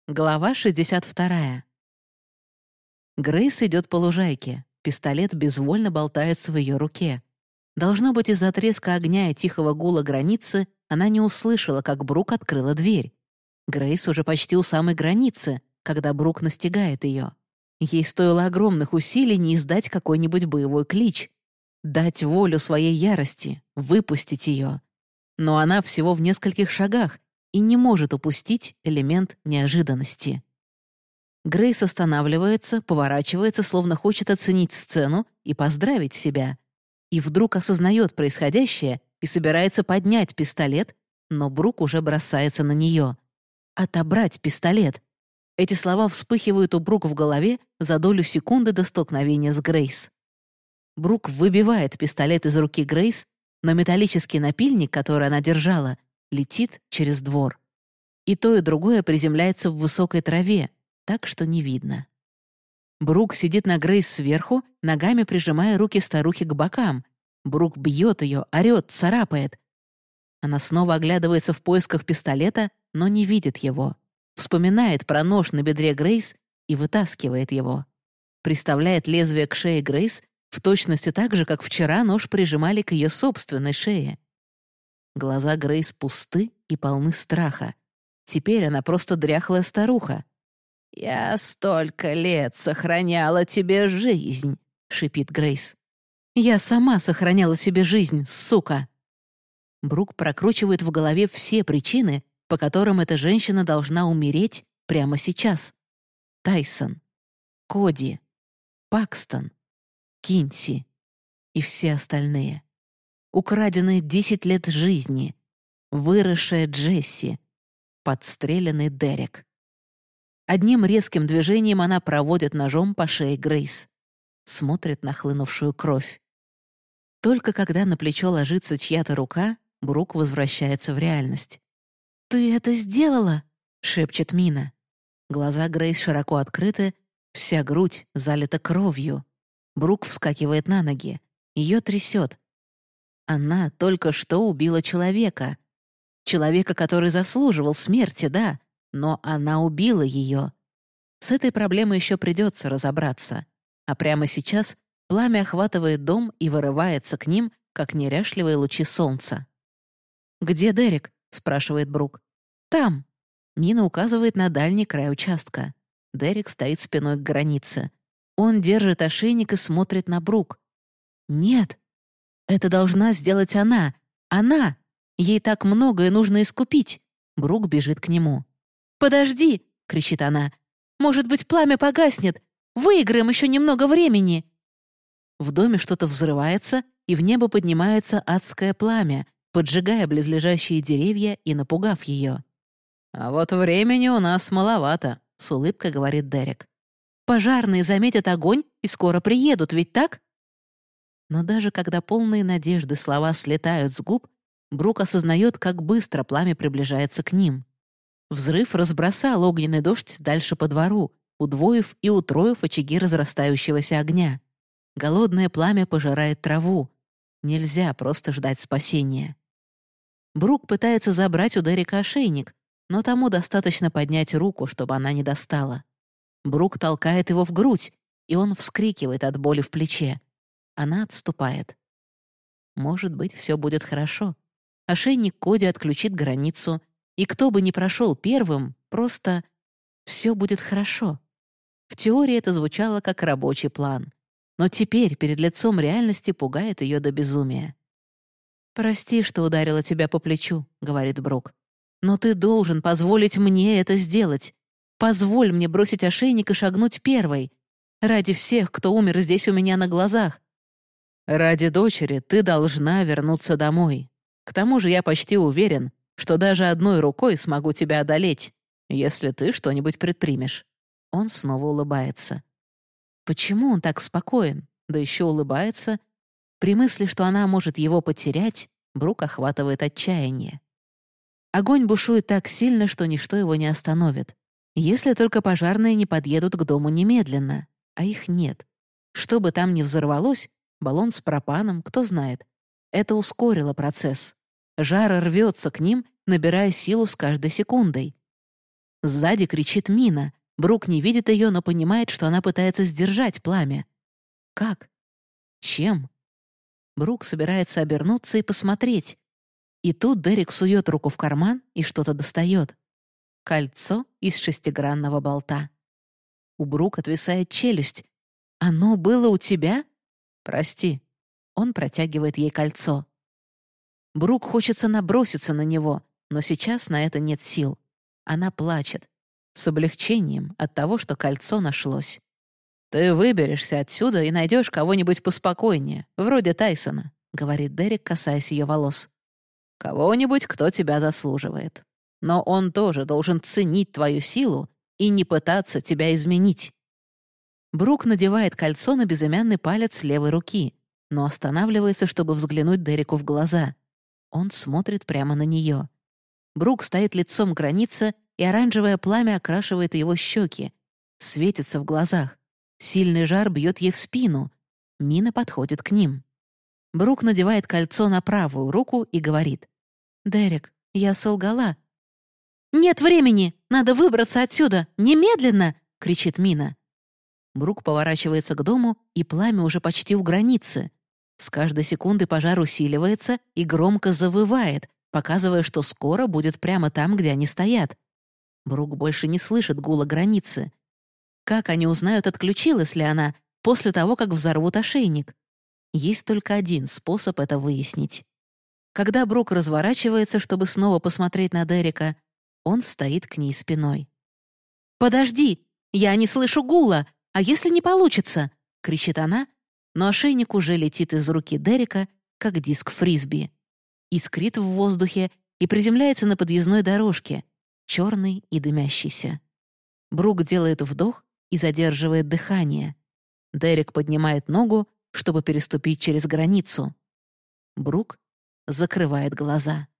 Глава 62. Грейс идет по лужайке. Пистолет безвольно болтается в ее руке. Должно быть, из-за треска огня и тихого гула границы она не услышала, как Брук открыла дверь. Грейс уже почти у самой границы, когда Брук настигает ее. Ей стоило огромных усилий не издать какой-нибудь боевой клич. Дать волю своей ярости, выпустить ее. Но она всего в нескольких шагах и не может упустить элемент неожиданности. Грейс останавливается, поворачивается, словно хочет оценить сцену и поздравить себя. И вдруг осознает происходящее и собирается поднять пистолет, но Брук уже бросается на нее. «Отобрать пистолет!» Эти слова вспыхивают у Брук в голове за долю секунды до столкновения с Грейс. Брук выбивает пистолет из руки Грейс, но металлический напильник, который она держала, летит через двор. И то, и другое приземляется в высокой траве, так что не видно. Брук сидит на Грейс сверху, ногами прижимая руки старухи к бокам. Брук бьет ее, орет, царапает. Она снова оглядывается в поисках пистолета, но не видит его. Вспоминает про нож на бедре Грейс и вытаскивает его. Приставляет лезвие к шее Грейс в точности так же, как вчера нож прижимали к ее собственной шее. Глаза Грейс пусты и полны страха. Теперь она просто дряхлая старуха. «Я столько лет сохраняла тебе жизнь», — шипит Грейс. «Я сама сохраняла себе жизнь, сука!» Брук прокручивает в голове все причины, по которым эта женщина должна умереть прямо сейчас. Тайсон, Коди, Пакстон, Кинси и все остальные. Украденные 10 лет жизни, выросшая Джесси, подстреленный Дерек. Одним резким движением она проводит ножом по шее Грейс. Смотрит на хлынувшую кровь. Только когда на плечо ложится чья-то рука, Брук возвращается в реальность. «Ты это сделала?» — шепчет Мина. Глаза Грейс широко открыты, вся грудь залита кровью. Брук вскакивает на ноги. Ее трясет. Она только что убила человека. Человека, который заслуживал смерти, да, но она убила ее. С этой проблемой еще придется разобраться. А прямо сейчас пламя охватывает дом и вырывается к ним, как неряшливые лучи солнца. «Где Дерек?» — спрашивает Брук. «Там». Мина указывает на дальний край участка. Дерек стоит спиной к границе. Он держит ошейник и смотрит на Брук. «Нет, это должна сделать она. Она! Ей так многое нужно искупить». Брук бежит к нему. «Подожди!» — кричит она. «Может быть, пламя погаснет? Выиграем еще немного времени!» В доме что-то взрывается, и в небо поднимается адское пламя, поджигая близлежащие деревья и напугав ее. «А вот времени у нас маловато», — с улыбкой говорит Дерек. «Пожарные заметят огонь и скоро приедут, ведь так?» Но даже когда полные надежды слова слетают с губ, Брук осознает, как быстро пламя приближается к ним. Взрыв разбросал огненный дождь дальше по двору, удвоив и утроив очаги разрастающегося огня. Голодное пламя пожирает траву. Нельзя просто ждать спасения. Брук пытается забрать у Дерека ошейник, но тому достаточно поднять руку, чтобы она не достала. Брук толкает его в грудь, и он вскрикивает от боли в плече. Она отступает. Может быть, все будет хорошо. Ошейник Коди отключит границу, и кто бы ни прошел первым, просто все будет хорошо. В теории это звучало как рабочий план. Но теперь перед лицом реальности пугает ее до безумия. «Прости, что ударила тебя по плечу», — говорит Брук. «Но ты должен позволить мне это сделать. Позволь мне бросить ошейник и шагнуть первой. Ради всех, кто умер здесь у меня на глазах. Ради дочери ты должна вернуться домой. К тому же я почти уверен, что даже одной рукой смогу тебя одолеть, если ты что-нибудь предпримешь». Он снова улыбается. Почему он так спокоен, да еще улыбается? При мысли, что она может его потерять, Брук охватывает отчаяние. Огонь бушует так сильно, что ничто его не остановит. Если только пожарные не подъедут к дому немедленно, а их нет. Что бы там ни взорвалось, баллон с пропаном, кто знает. Это ускорило процесс. Жар рвется к ним, набирая силу с каждой секундой. Сзади кричит Мина. Брук не видит ее, но понимает, что она пытается сдержать пламя. Как? Чем? Брук собирается обернуться и посмотреть. И тут Дерек сует руку в карман и что-то достает. Кольцо из шестигранного болта. У Брук отвисает челюсть. «Оно было у тебя?» «Прости». Он протягивает ей кольцо. Брук хочется наброситься на него, но сейчас на это нет сил. Она плачет. С облегчением от того, что кольцо нашлось. «Ты выберешься отсюда и найдешь кого-нибудь поспокойнее, вроде Тайсона», — говорит Дерек, касаясь ее волос. «Кого-нибудь, кто тебя заслуживает. Но он тоже должен ценить твою силу и не пытаться тебя изменить». Брук надевает кольцо на безымянный палец левой руки, но останавливается, чтобы взглянуть Дереку в глаза. Он смотрит прямо на нее. Брук стоит лицом к границе, и оранжевое пламя окрашивает его щеки. Светится в глазах. Сильный жар бьет ей в спину. Мина подходит к ним. Брук надевает кольцо на правую руку и говорит. «Дерек, я солгала». «Нет времени! Надо выбраться отсюда! Немедленно!» — кричит Мина. Брук поворачивается к дому, и пламя уже почти у границы. С каждой секунды пожар усиливается и громко завывает, показывая, что скоро будет прямо там, где они стоят. Брук больше не слышит гула границы. Как они узнают, отключилась ли она после того, как взорвут ошейник? Есть только один способ это выяснить. Когда Брук разворачивается, чтобы снова посмотреть на Дерека, он стоит к ней спиной. «Подожди! Я не слышу гула! А если не получится?» — кричит она, но ошейник уже летит из руки Дерека, как диск фрисби. Искрит в воздухе и приземляется на подъездной дорожке, черный и дымящийся. Брук делает вдох и задерживает дыхание. Дерек поднимает ногу, чтобы переступить через границу. Брук закрывает глаза.